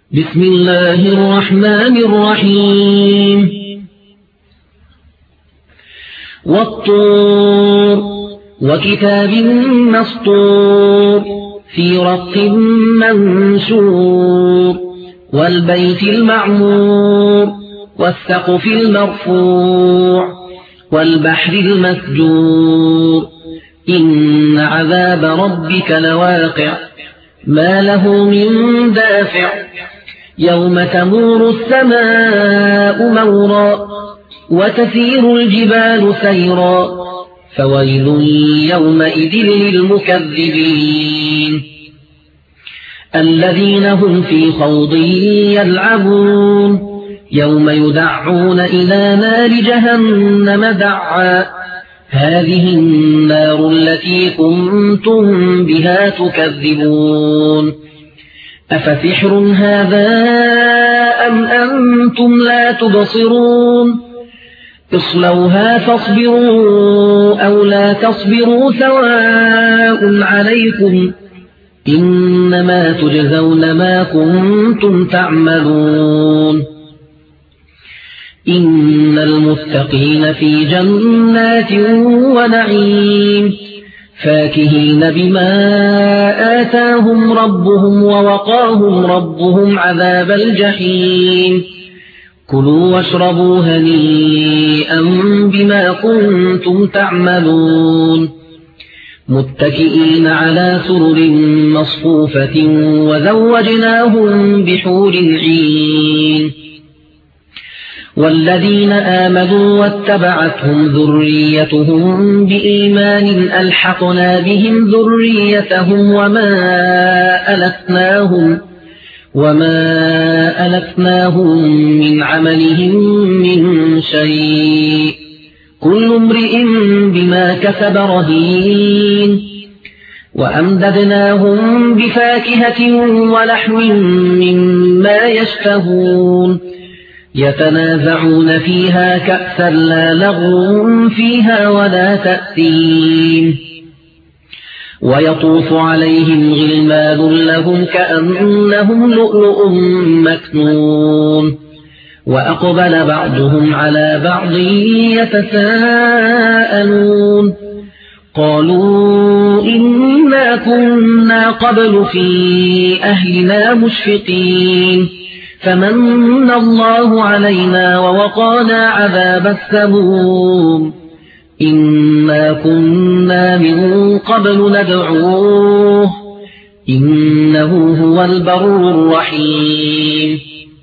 بسم الله الرحمن الرحيم والطور وكتاب مسطور في رق منشور والبيت المعمور والسقف المرفوع والبحر المسجور إن عذاب ربك لواقع ما له من دافع يوم تمور السماء مورا وتسير الجبال سيرا فويل يومئذ للمكذبين الذين هم في خوض يلعبون يوم يدعون إلى نار جهنم دعا هذه النار التي كنتم بها تكذبون أفسحر هذا أم أنتم لا تبصرون اصلوها فاصبروا أو لا تصبروا سواء عليكم إنما تجزون ما كنتم تعملون إن المتقين في جنات ونعيم فاكهين بما آتاهم ربهم ووقاهم ربهم عذاب الجحيم كلوا واشربوا هنيئا بما كنتم تعملون متكئين على سرر مصفوفة وزوجناهم بحور عين والذين آمنوا واتبعتهم ذريتهم بإيمان ألحقنا بهم ذريتهم وما ألتناهم من عملهم من شيء كل امرئ بما كسب رهين وأمددناهم بفاكهة ولحم مما يشتهون يتنازعون فيها كأسا لا لغو فيها ولا تأثيم ويطوف عليهم غلمان لهم كأنهم لؤلؤ مكنون وأقبل بعضهم على بعض يتساءلون قالوا إنا كنا قبل في أهلنا مشفقين فمن الله علينا ووقانا عذاب السموم إنا كنا من قبل ندعوه إنه هو البر الرحيم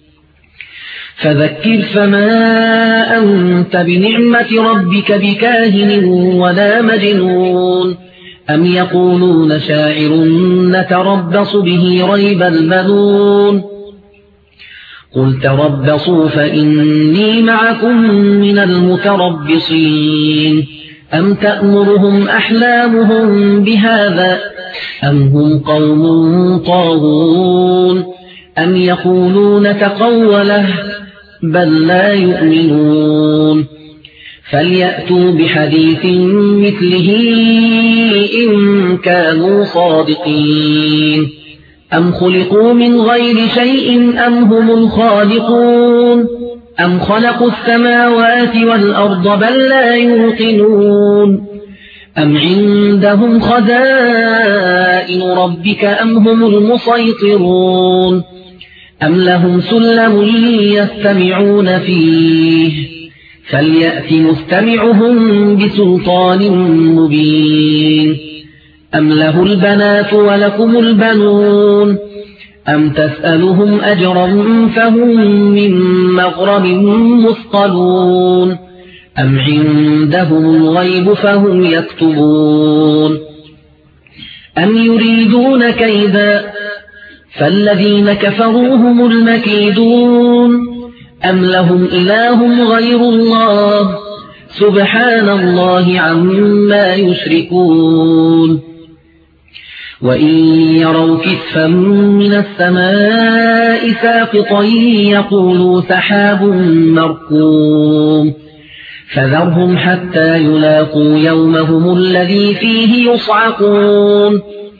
فذكر فما أنت بنعمة ربك بكاهن ولا مجنون أم يقولون شاعر نتربص به ريب المنون قل تربصوا فإني معكم من المتربصين أم تأمرهم أحلامهم بهذا أم هم قوم طاغون أم يقولون تقوله بل لا يؤمنون فليأتوا بحديث مثله إن كانوا صادقين أم خلقوا من غير شيء أم هم الخالقون أم خلقوا السماوات والأرض بل لا يوقنون أم عندهم خزائن ربك أم هم المسيطرون أم لهم سلم يستمعون فيه فليأت مستمعهم بسلطان مبين أم له البنات ولكم البنون أم تسألهم أجرا فهم من مغرم مثقلون أم عندهم الغيب فهم يكتبون أم يريدون كيدا فالذين كفروا هم المكيدون أم لهم إله غير الله سبحان الله عما يشركون وإن يروا كسفا من السماء ساقطا يقولوا سحاب مركوم فذرهم حتى يلاقوا يومهم الذي فيه يصعقون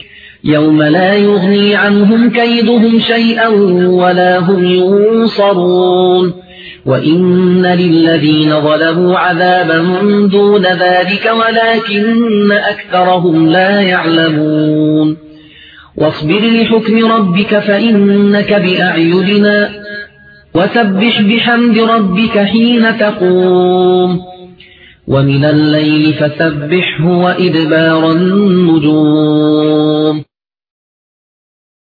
يوم لا يغني عنهم كيدهم شيئا ولا هم ينصرون وإن للذين ظلموا عذابا دون ذلك ولكن أكثرهم لا يعلمون واصبر لحكم ربك فإنك بأعيننا وسبح بحمد ربك حين تقوم ومن الليل فسبحه وإدبار النجوم